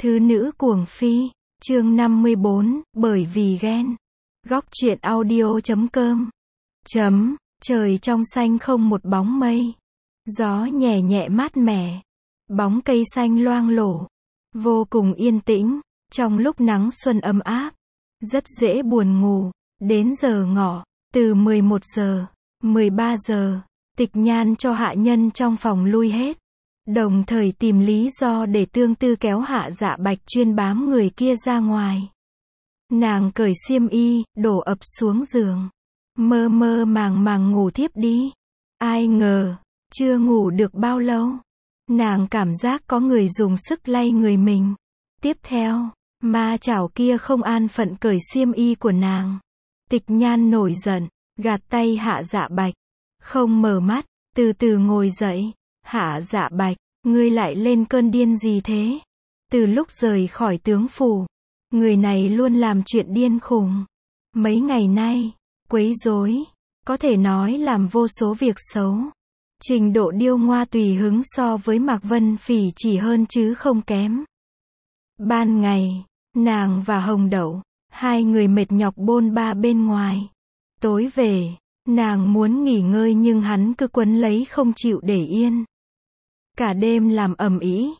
Thứ nữ cuồng phi, chương 54, bởi vì ghen. Góc truyện audio.com. Trời trong xanh không một bóng mây. Gió nhẹ nhẹ mát mẻ. Bóng cây xanh loang lổ. Vô cùng yên tĩnh, trong lúc nắng xuân ấm áp. Rất dễ buồn ngủ, đến giờ ngọ, từ 11 giờ, 13 giờ, Tịch Nhan cho hạ nhân trong phòng lui hết. Đồng thời tìm lý do để Tương Tư kéo Hạ Dạ Bạch chuyên bám người kia ra ngoài. Nàng cởi xiêm y, đổ ập xuống giường. Mơ mơ màng màng ngủ thiếp đi. Ai ngờ, chưa ngủ được bao lâu. Nàng cảm giác có người dùng sức lay người mình. Tiếp theo, ma chảo kia không an phận cởi xiêm y của nàng. Tịch Nhan nổi giận, gạt tay Hạ Dạ Bạch. Không mở mắt, từ từ ngồi dậy. Hạ Dạ Bạch, ngươi lại lên cơn điên gì thế? Từ lúc rời khỏi tướng phủ, người này luôn làm chuyện điên khùng. Mấy ngày nay, quấy rối, có thể nói làm vô số việc xấu. Trình độ điêu ngoa tùy hứng so với Mạc Vân Phỉ chỉ hơn chứ không kém. Ban ngày, nàng và Hồng Đậu, hai người mệt nhọc bôn ba bên ngoài. Tối về, nàng muốn nghỉ ngơi nhưng hắn cứ quấn lấy không chịu để yên. Cả đêm làm ầm ĩ,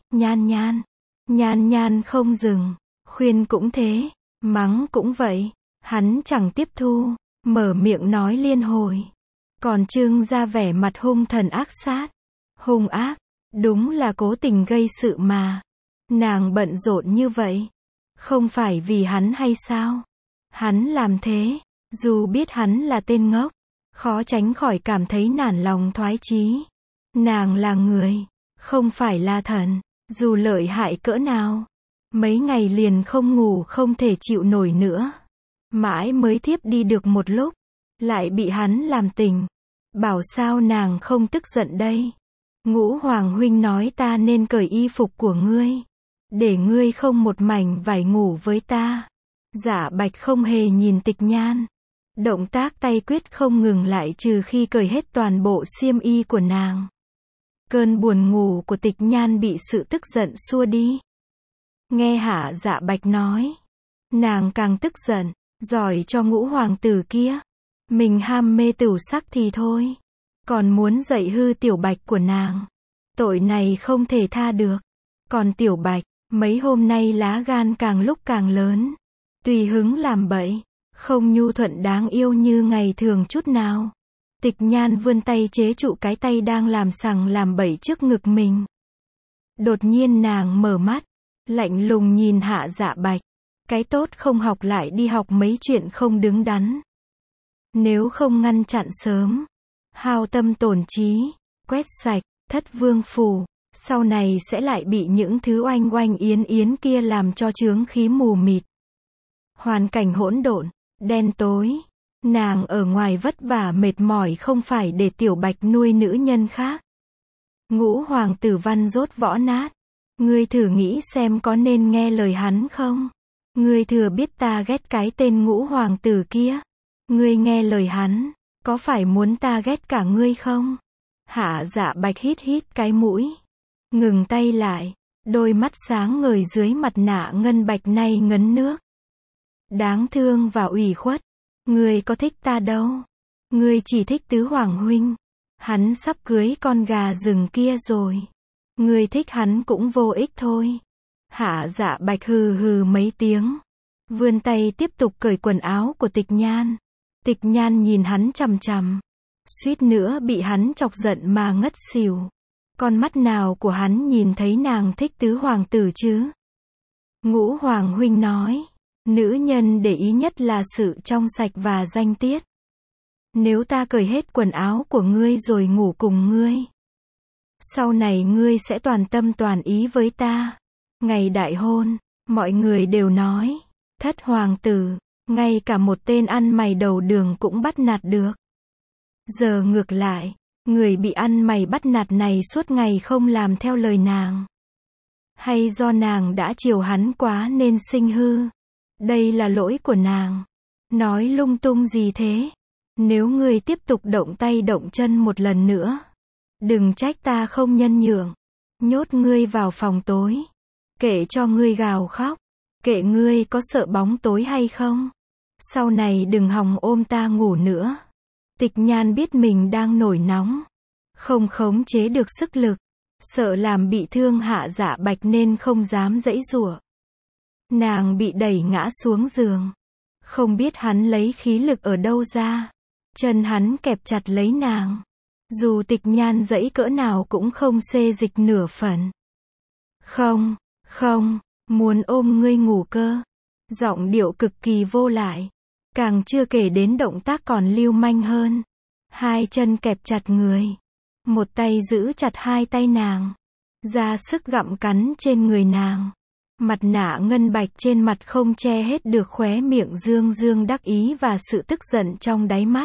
nhan nhan không dừng, khuyên cũng thế, mắng cũng vậy, hắn chẳng tiếp thu, mở miệng nói liên hồi, còn trưng ra vẻ mặt hung thần ác sát, hung ác, đúng là cố tình gây sự mà. Nàng bận rộn như vậy, không phải vì hắn hay sao? Hắn làm thế, dù biết hắn là tên ngốc, khó tránh khỏi cảm thấy nản lòng thoái chí. Nàng là người, không phải là thần, dù lợi hại cỡ nào. Mấy ngày liền không ngủ không thể chịu nổi nữa. Mãi mới thiếp đi được một lúc, lại bị hắn làm tình. Bảo sao nàng không tức giận đây. Ngũ Hoàng huynh nói ta nên cởi y phục của ngươi, để ngươi không một mảnh vải ngủ với ta. Dạ Bạch không hề nhìn Tịch Nhan. Động tác tay quyết không ngừng lại trừ khi cởi hết toàn bộ xiêm y của nàng. Cơn buồn ngủ của Tịch Nhan bị sự tức giận xua đi. Nghe Hạ Dạ Bạch nói, nàng càng tức giận, giỏi cho Ngũ hoàng tử kia. Mình ham mê tửu sắc thì thôi, còn muốn dạy hư Tiểu Bạch của nàng. Tội này không thể tha được. Còn Tiểu Bạch, mấy hôm nay lá gan càng lúc càng lớn. Tùy hứng làm bậy, không nhu thuận đáng yêu như ngày thường chút nào. Tịch Nhan vươn tay chế trụ cái tay đang làm sằng làm bậy trước ngực mình. Đột nhiên nàng mở mắt, lạnh lùng nhìn Hạ Dạ Bạch. Cái tốt không học lại đi học mấy chuyện không đứng đắn. Nếu không ngăn chặn sớm, hao tâm tổn trí, quét sạch, Thất Vương phủ, sau này sẽ lại bị những thứ oanh oanh yến yến kia làm cho chướng khí mù mịt. Hoàn cảnh hỗn độn, đen tối. Nàng ở ngoài vất vả mệt mỏi không phải để Tiểu Bạch nuôi nữ nhân khác. Ngũ hoàng tử văn rốt võ nát. Ngươi thử nghĩ xem có nên nghe lời hắn không? Ngươi thừa biết ta ghét cái tên Ngũ hoàng tử kia. Ngươi nghe lời hắn, có phải muốn ta ghét cả ngươi không? Hạ Dạ Bạch hít hít cái mũi, ngừng tay lại, đôi mắt sáng ngời dưới mặt nạ ngân bạch nay ngấn nước. Đáng thương và ủy khuất. Ngươi có thích ta đâu. Ngươi chỉ thích Tứ Hoàng huynh. Hắn sắp cưới con gà rừng kia rồi. Ngươi thích hắn cũng vô ích thôi. Hạ Dạ Bạch hừ hừ mấy tiếng, vươn tay tiếp tục cởi quần áo của Tịch Nhan. Tịch Nhan nhìn hắn chằm chằm, suýt nữa bị hắn chọc giận mà ngất xỉu. Con mắt nào của hắn nhìn thấy nàng thích Tứ hoàng tử chứ? Ngũ Hoàng huynh nói, nữ nhân để ý nhất là sự trong sạch và danh tiết. Nếu ta cởi hết quần áo của ngươi rồi ngủ cùng ngươi, sau này ngươi sẽ toàn tâm toàn ý với ta. Ngày đại hôn, mọi người đều nói, Thất hoàng tử, ngay cả một tên ăn mày đầu đường cũng bắt nạt được. Giờ ngược lại, người bị ăn mày bắt nạt này suốt ngày không làm theo lời nàng. Hay do nàng đã chiều hắn quá nên sinh hư? Đây là lỗi của nàng. Nói lung tung gì thế? Nếu ngươi tiếp tục động tay động chân một lần nữa, đừng trách ta không nhân nhượng. Nhốt ngươi vào phòng tối. Kệ cho ngươi gào khóc. Kệ ngươi có sợ bóng tối hay không. Sau này đừng hòng ôm ta ngủ nữa. Tịch Nhan biết mình đang nổi nóng. Không khống chế được sức lực. Sợ làm bị thương Hạ Dạ Bạch nên không dám giãy giụa. Nàng bị đẩy ngã xuống giường. Không biết hắn lấy khí lực ở đâu ra. Chân hắn kẹp chặt lấy nàng. Dù Tịch Nhan giãy cỡ nào cũng không xê dịch nửa phần. Không, không, muốn ôm ngươi ngủ cơ. Giọng điệu cực kỳ vô lại. Càng chưa kể đến động tác còn lưu manh hơn. Hai chân kẹp chặt người. Một tay giữ chặt hai tay nàng. Ra sức gặm cắn trên người nàng. Mặt nạ ngân bạch trên mặt không che hết được khóe miệng dương dương đắc ý và sự tức giận trong đáy mắt.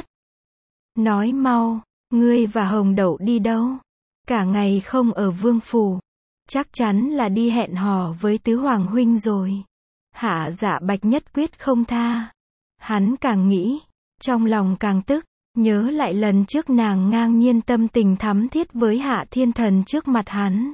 Nói mau, ngươi và Hồng Đậu đi đâu? Cả ngày không ở vương phủ. Chắc chắn là đi hẹn hò với tứ hoàng huynh rồi. Hạ Dạ Bạch nhất quyết không tha. Hắn càng nghĩ, trong lòng càng tức. Nhớ lại lần trước nàng ngang nhiên tâm tình thắm thiết với Hạ Thiên Thần trước mặt hắn.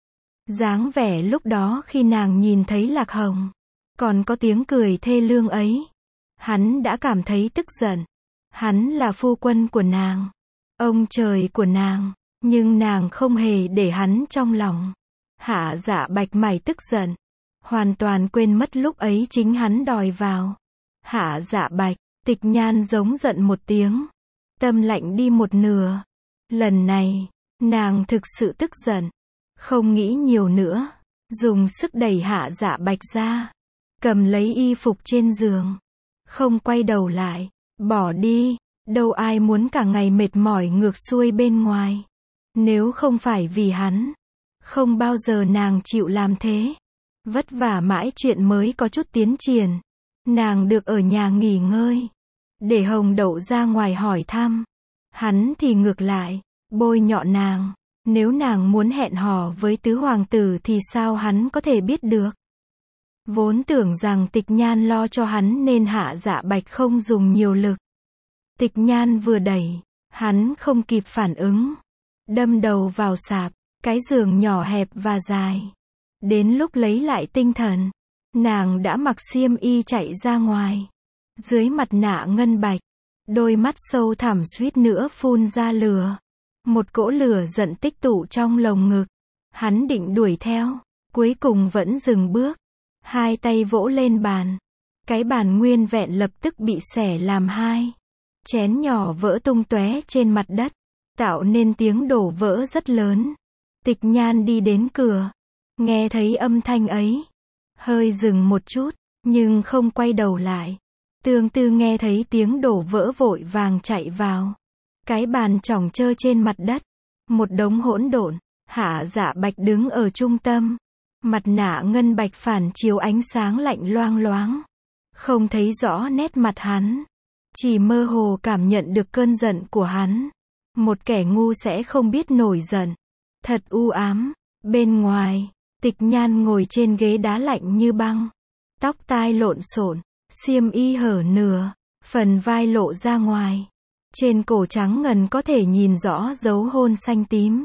Dáng vẻ lúc đó khi nàng nhìn thấy Lạc Hồng. Còn có tiếng cười thê lương ấy. Hắn đã cảm thấy tức giận. Hắn là phu quân của nàng. Ông trời của nàng. Nhưng nàng không hề để hắn trong lòng. Hạ Dạ Bạch mày tức giận. Hoàn toàn quên mất lúc ấy chính hắn đòi vào. Hạ Dạ Bạch, Tịch Nhan giống giận một tiếng. Tâm lạnh đi một nửa. Lần này, nàng thực sự tức giận. Không nghĩ nhiều nữa. Dùng sức đẩy Hạ Dạ Bạch ra. Cầm lấy y phục trên giường. Không quay đầu lại. Bỏ đi. Đâu ai muốn cả ngày mệt mỏi ngược xuôi bên ngoài. Nếu không phải vì hắn. Không bao giờ nàng chịu làm thế. Vất vả mãi chuyện mới có chút tiến triển. Nàng được ở nhà nghỉ ngơi. Để Hồng Đậu ra ngoài hỏi thăm. Hắn thì ngược lại. Bôi nhọ nàng. Nếu nàng muốn hẹn hò với tứ hoàng tử thì sao hắn có thể biết được. Vốn tưởng rằng Tịch Nhan lo cho hắn nên Hạ Dạ Bạch không dùng nhiều lực. Tịch Nhan vừa đẩy. Hắn không kịp phản ứng. Đâm đầu vào sạp. Cái giường nhỏ hẹp và dài. Đến lúc lấy lại tinh thần. Nàng đã mặc xiêm y chạy ra ngoài. Dưới mặt nạ ngân bạch. Đôi mắt sâu thẳm suýt nữa phun ra lửa. Một cỗ lửa giận tích tụ trong lồng ngực. Hắn định đuổi theo. Cuối cùng vẫn dừng bước. Hai tay vỗ lên bàn. Cái bàn nguyên vẹn lập tức bị xẻ làm hai. Chén nhỏ vỡ tung tóe trên mặt đất. Tạo nên tiếng đổ vỡ rất lớn. Tịch Nhan đi đến cửa. Nghe thấy âm thanh ấy. Hơi dừng một chút. Nhưng không quay đầu lại. Tương Tư nghe thấy tiếng đổ vỡ vội vàng chạy vào. Cái bàn chỏng trơ trên mặt đất. Một đống hỗn độn. Hạ Dạ Bạch đứng ở trung tâm. Mặt nạ ngân bạch phản chiếu ánh sáng lạnh loang loáng. Không thấy rõ nét mặt hắn. Chỉ mơ hồ cảm nhận được cơn giận của hắn. Một kẻ ngu sẽ không biết nổi giận. Thật u ám. Bên ngoài, Tịch Nhan ngồi trên ghế đá lạnh như băng. Tóc tai lộn xộn. Xiêm y hở nửa. Phần vai lộ ra ngoài. Trên cổ trắng ngần có thể nhìn rõ dấu hôn xanh tím.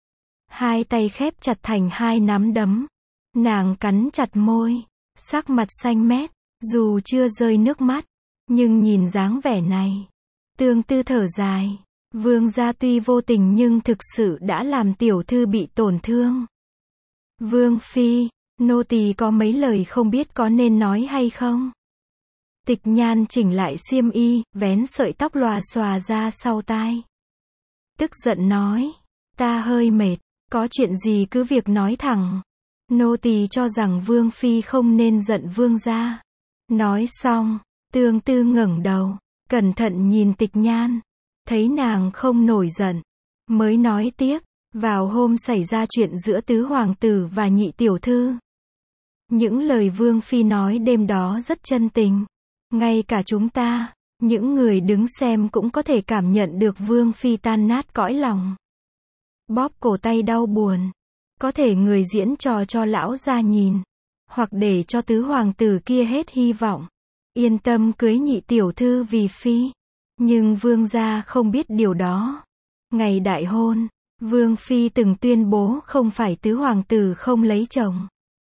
Hai tay khép chặt thành hai nắm đấm. Nàng cắn chặt môi. Sắc mặt xanh mét. Dù chưa rơi nước mắt. Nhưng nhìn dáng vẻ này. Tương Tư thở dài. Vương gia tuy vô tình nhưng thực sự đã làm tiểu thư bị tổn thương. Vương phi, nô tỳ có mấy lời không biết có nên nói hay không? Tịch Nhan chỉnh lại xiêm y, vén sợi tóc lòa xòa ra sau tai. Tức giận nói, ta hơi mệt, có chuyện gì cứ việc nói thẳng. Nô tỳ cho rằng Vương phi không nên giận vương gia. Nói xong, Tương Tư ngẩng đầu, cẩn thận nhìn Tịch Nhan, thấy nàng không nổi giận, mới nói tiếp, vào hôm xảy ra chuyện giữa tứ hoàng tử và nhị tiểu thư. Những lời Vương phi nói đêm đó rất chân tình. Ngay cả chúng ta, những người đứng xem cũng có thể cảm nhận được Vương phi tan nát cõi lòng. Bóp cổ tay đau buồn. Có thể người diễn trò cho lão gia nhìn. Hoặc để cho tứ hoàng tử kia hết hy vọng. Yên tâm cưới nhị tiểu thư vì phi. Nhưng vương gia không biết điều đó. Ngày đại hôn, Vương phi từng tuyên bố không phải tứ hoàng tử không lấy chồng.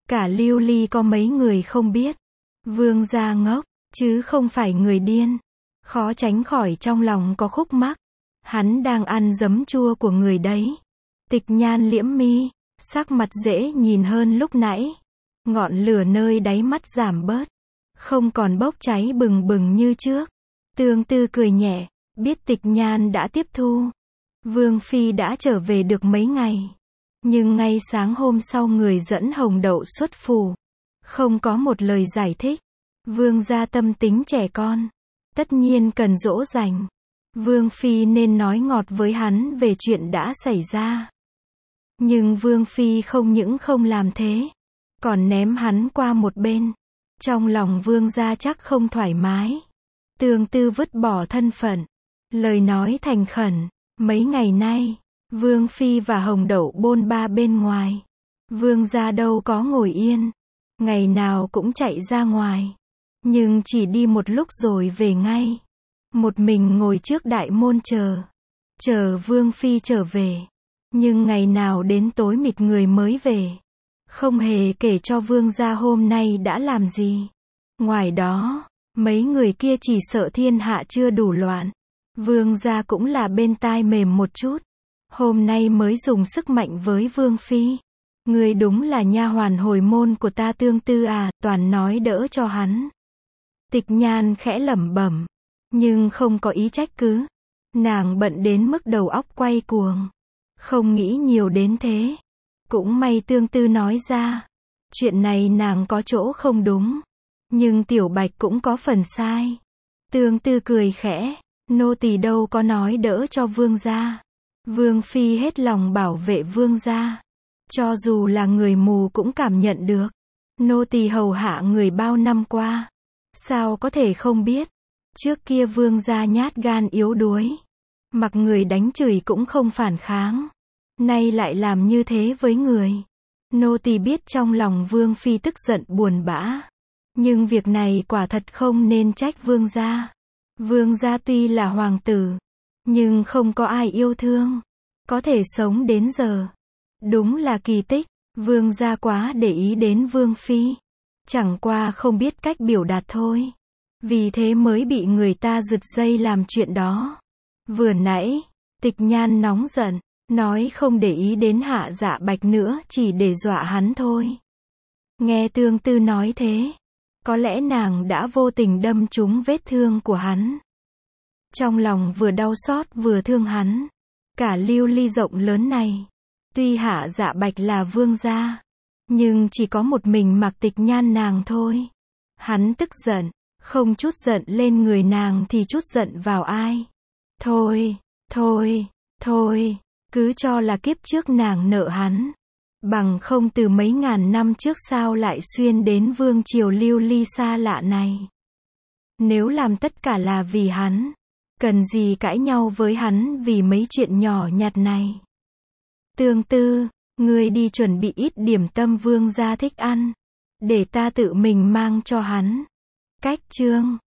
Cả Lưu Ly có mấy người không biết. Vương gia ngốc, chứ không phải người điên. Khó tránh khỏi trong lòng có khúc mắc. Hắn đang ăn giấm chua của người đấy. Tịch Nhan liễm mi, sắc mặt dễ nhìn hơn lúc nãy. Ngọn lửa nơi đáy mắt giảm bớt, không còn bốc cháy bừng bừng như trước. Tương Tư cười nhẹ, biết Tịch Nhan đã tiếp thu. Vương phi đã trở về được mấy ngày, nhưng ngay sáng hôm sau người dẫn Hồng Đậu xuất phủ, không có một lời giải thích. Vương gia tâm tính trẻ con, tất nhiên cần dỗ dành. Vương phi nên nói ngọt với hắn về chuyện đã xảy ra. Nhưng Vương phi không những không làm thế, còn ném hắn qua một bên. Trong lòng Vương gia chắc không thoải mái. Tương Tư vứt bỏ thân phận, lời nói thành khẩn. Mấy ngày nay, Vương phi và Hồng Đậu bôn ba bên ngoài. Vương gia đâu có ngồi yên, ngày nào cũng chạy ra ngoài, nhưng chỉ đi một lúc rồi về ngay. Một mình ngồi trước đại môn chờ Vương phi trở về. Nhưng ngày nào đến tối mịt người mới về, không hề kể cho Vương gia hôm nay đã làm gì. Ngoài đó, mấy người kia chỉ sợ thiên hạ chưa đủ loạn. Vương gia cũng là bên tai mềm một chút. Hôm nay mới dùng sức mạnh với Vương phi. Người đúng là nha hoàn hồi môn của ta Tương Tư à, toàn nói đỡ cho hắn. Tịch Nhan khẽ lẩm bẩm, nhưng không có ý trách cứ. Nàng bận đến mức đầu óc quay cuồng, không nghĩ nhiều đến thế. Cũng may Tương Tư nói ra, chuyện này nàng có chỗ không đúng, nhưng Tiểu Bạch cũng có phần sai. Tương Tư cười khẽ, nô tỳ đâu có nói đỡ cho Vương gia. Vương phi hết lòng bảo vệ Vương gia, cho dù là người mù cũng cảm nhận được. Nô tỳ hầu hạ người bao năm qua, sao có thể không biết. Trước kia Vương gia nhát gan yếu đuối, mặc người đánh chửi cũng không phản kháng, nay lại làm như thế với người. Nô tỳ biết trong lòng Vương phi tức giận buồn bã, nhưng việc này quả thật không nên trách Vương gia. Vương gia tuy là hoàng tử, nhưng không có ai yêu thương, có thể sống đến giờ. Đúng là kỳ tích. Vương gia quá để ý đến Vương phi, chẳng qua không biết cách biểu đạt thôi. Vì thế mới bị người ta giật dây làm chuyện đó. Vừa nãy, Tịch Nhan nóng giận, nói không để ý đến Hạ Dạ Bạch nữa chỉ để dọa hắn thôi. Nghe Tương Tư nói thế, có lẽ nàng đã vô tình đâm trúng vết thương của hắn. Trong lòng vừa đau xót vừa thương hắn. Cả Lưu Ly rộng lớn này, tuy Hạ Dạ Bạch là vương gia, nhưng chỉ có một mình Mạc Tịch Nhan nàng thôi. Hắn tức giận, không chút giận lên người nàng thì chút giận vào ai. Thôi, cứ cho là kiếp trước nàng nợ hắn. Bằng không từ mấy ngàn năm trước sao lại xuyên đến vương triều Lưu Ly xa lạ này. Nếu làm tất cả là vì hắn, cần gì cãi nhau với hắn vì mấy chuyện nhỏ nhặt này. Tương Tư, ngươi đi chuẩn bị ít điểm tâm Vương gia thích ăn, để ta tự mình mang cho hắn. Cách chương